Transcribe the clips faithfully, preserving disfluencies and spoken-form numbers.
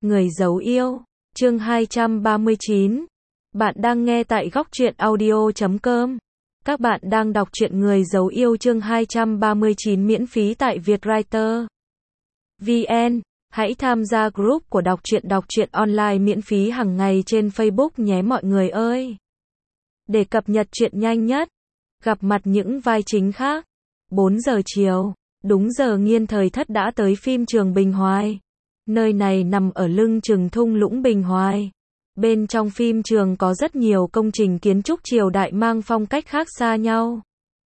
Người giấu yêu, chương hai trăm ba mươi chín. Bạn đang nghe tại góc truyện audio chấm com. Các bạn đang đọc truyện Người giấu yêu chương hai trăm ba mươi chín miễn phí tại Vietwriter vê en. Hãy tham gia group của đọc truyện đọc truyện online miễn phí hàng ngày trên Facebook nhé mọi người ơi. Để cập nhật truyện nhanh nhất, gặp mặt những vai chính khác. bốn giờ chiều, đúng giờ Nghiên Thời Thất đã tới phim trường Bình Hoài. Nơi này nằm ở lưng chừng thung lũng Bình Hoài. Bên trong phim trường có rất nhiều công trình kiến trúc triều đại mang phong cách khác xa nhau.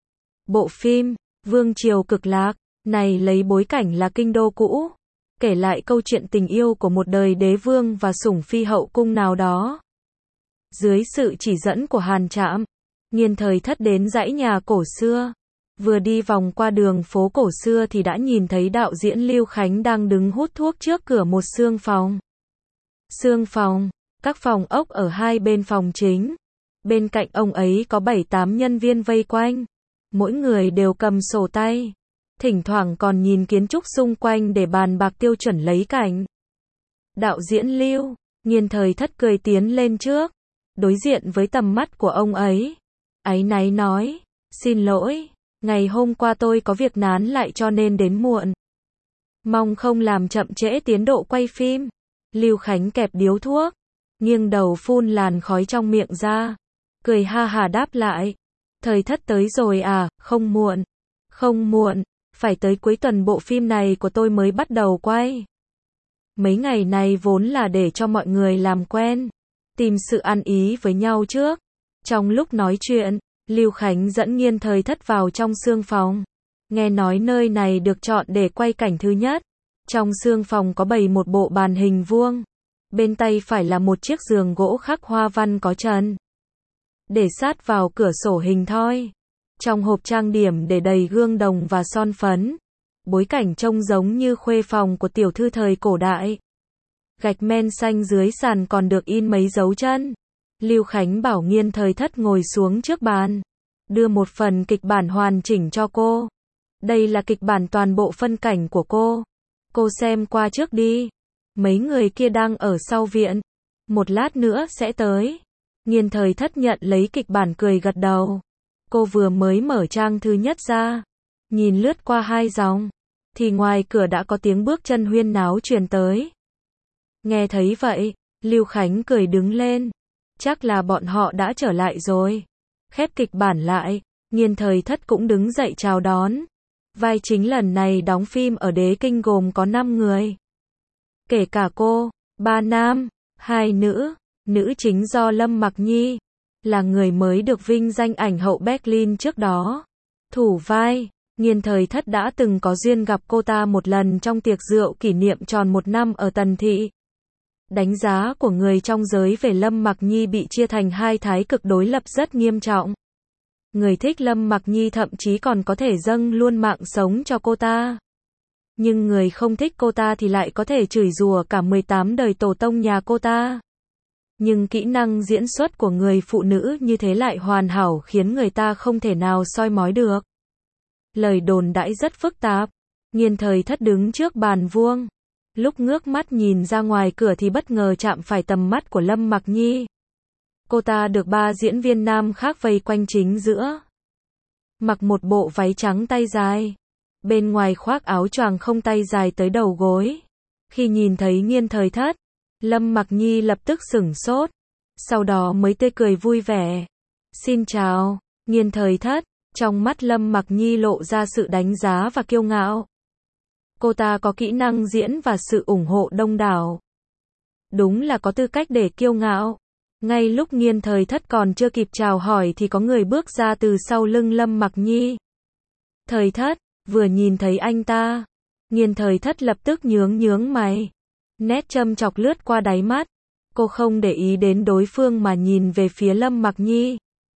Bộ phim Vương Triều Cực Lạc này lấy bối cảnh là kinh đô cũ, kể lại câu chuyện tình yêu của một đời đế vương và sủng phi hậu cung nào đó. Dưới sự chỉ dẫn của Hàn Trạm, Nghiên Thời Thất đến dãy nhà cổ xưa. Vừa đi vòng qua đường phố cổ xưa thì đã nhìn thấy đạo diễn Lưu Khánh đang đứng hút thuốc trước cửa một xương phòng. Xương phòng, các phòng ốc ở hai bên phòng chính. Bên cạnh ông ấy có bảy tám nhân viên vây quanh. Mỗi người đều cầm sổ tay. Thỉnh thoảng còn nhìn kiến trúc xung quanh để bàn bạc tiêu chuẩn lấy cảnh. Đạo diễn Lưu, Nghiên Thời Thất cười tiến lên trước. Đối diện với tầm mắt của ông ấy. Áy náy nói, xin lỗi. Ngày hôm qua tôi có việc nán lại cho nên đến muộn. Mong không làm chậm trễ tiến độ quay phim. Lưu Khánh kẹp điếu thuốc, nghiêng đầu phun làn khói trong miệng ra. Cười ha hà đáp lại. Thời Thất tới rồi à, không muộn. Không muộn, phải tới cuối tuần bộ phim này của tôi mới bắt đầu quay. Mấy ngày này vốn là để cho mọi người làm quen, tìm sự ăn ý với nhau trước. Trong lúc nói chuyện, Lưu Khánh dẫn Nghiên Thời Thất vào trong xương phòng. Nghe nói nơi này được chọn để quay cảnh thứ nhất. Trong xương phòng có bày một bộ bàn hình vuông. Bên tay phải là một chiếc giường gỗ khắc hoa văn có trần. Để sát vào cửa sổ hình thoi. Trong hộp trang điểm để đầy gương đồng và son phấn. Bối cảnh trông giống như khuê phòng của tiểu thư thời cổ đại. Gạch men xanh dưới sàn còn được in mấy dấu chân. Lưu Khánh bảo Nghiên Thời Thất ngồi xuống trước bàn, đưa một phần kịch bản hoàn chỉnh cho cô. Đây là kịch bản toàn bộ phân cảnh của cô. Cô xem qua trước đi. Mấy người kia đang ở sau viện. Một lát nữa sẽ tới. Nghiên Thời Thất nhận lấy kịch bản cười gật đầu. Cô vừa mới mở trang thứ nhất ra, nhìn lướt qua hai dòng, thì ngoài cửa đã có tiếng bước chân huyên náo truyền tới. Nghe thấy vậy, Lưu Khánh cười đứng lên. Chắc là bọn họ đã trở lại rồi. Khép kịch bản lại, Nghiên Thời Thất cũng đứng dậy chào đón. Vai chính lần này đóng phim ở Đế Kinh gồm có năm người. Kể cả cô, ba nam, hai nữ. Nữ chính do Lâm Mặc Nhi, là người mới được vinh danh ảnh hậu Berlin trước đó. Thủ vai, Nghiên Thời Thất đã từng có duyên gặp cô ta một lần trong tiệc rượu kỷ niệm tròn một năm ở Tần Thị. Đánh giá của người trong giới về Lâm Mặc Nhi bị chia thành hai thái cực đối lập rất nghiêm trọng. Người thích Lâm Mặc Nhi thậm chí còn có thể dâng luôn mạng sống cho cô ta. Nhưng người không thích cô ta thì lại có thể chửi rủa cả mười tám đời tổ tông nhà cô ta. Nhưng kỹ năng diễn xuất của người phụ nữ như thế lại hoàn hảo khiến người ta không thể nào soi mói được. Lời đồn đãi rất phức tạp. Nghiên Thời Thất đứng trước bàn vuông. Lúc ngước mắt nhìn ra ngoài cửa thì bất ngờ chạm phải tầm mắt của Lâm Mặc Nhi. Cô ta được ba diễn viên nam khác vây quanh chính giữa. Mặc một bộ váy trắng tay dài. Bên ngoài khoác áo choàng không tay dài tới đầu gối. Khi nhìn thấy Nghiên Thời Thất, Lâm Mặc Nhi lập tức sửng sốt. Sau đó mới tươi cười vui vẻ. Xin chào, Nghiên Thời Thất. Trong mắt Lâm Mặc Nhi lộ ra sự đánh giá và kiêu ngạo. Cô ta có kỹ năng diễn và sự ủng hộ đông đảo. Đúng là có tư cách để kiêu ngạo. Ngay lúc Nghiên Thời Thất còn chưa kịp chào hỏi thì có người bước ra từ sau lưng Lâm Mặc Nhi. Thời Thất, vừa nhìn thấy anh ta, Nghiên Thời Thất lập tức nhướng nhướng mày. Nét châm chọc lướt qua đáy mắt. Cô không để ý đến đối phương mà nhìn về phía Lâm Mặc Nhi.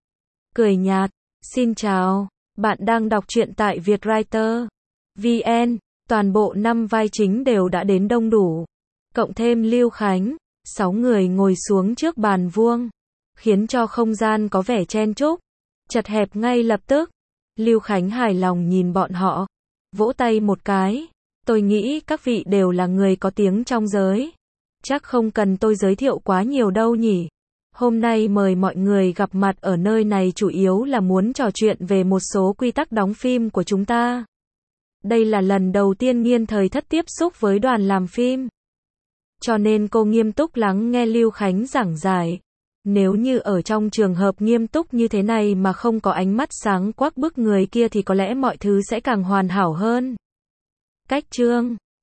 Cười nhạt, xin chào, bạn đang đọc truyện tại Vietwriter vê en. Toàn bộ năm vai chính đều đã đến đông đủ. Cộng thêm Lưu Khánh, sáu người ngồi xuống trước bàn vuông, khiến cho không gian có vẻ chen chúc, chật hẹp ngay lập tức. Lưu Khánh hài lòng nhìn bọn họ, vỗ tay một cái. Tôi nghĩ các vị đều là người có tiếng trong giới. Chắc không cần tôi giới thiệu quá nhiều đâu nhỉ. Hôm nay mời mọi người gặp mặt ở nơi này chủ yếu là muốn trò chuyện về một số quy tắc đóng phim của chúng ta. Đây là lần đầu tiên Nghiên Thời Thất tiếp xúc với đoàn làm phim. Cho nên cô nghiêm túc lắng nghe Lưu Khánh giảng giải. Nếu như ở trong trường hợp nghiêm túc như thế này mà không có ánh mắt sáng quắc bức người kia thì có lẽ mọi thứ sẽ càng hoàn hảo hơn. Cách chương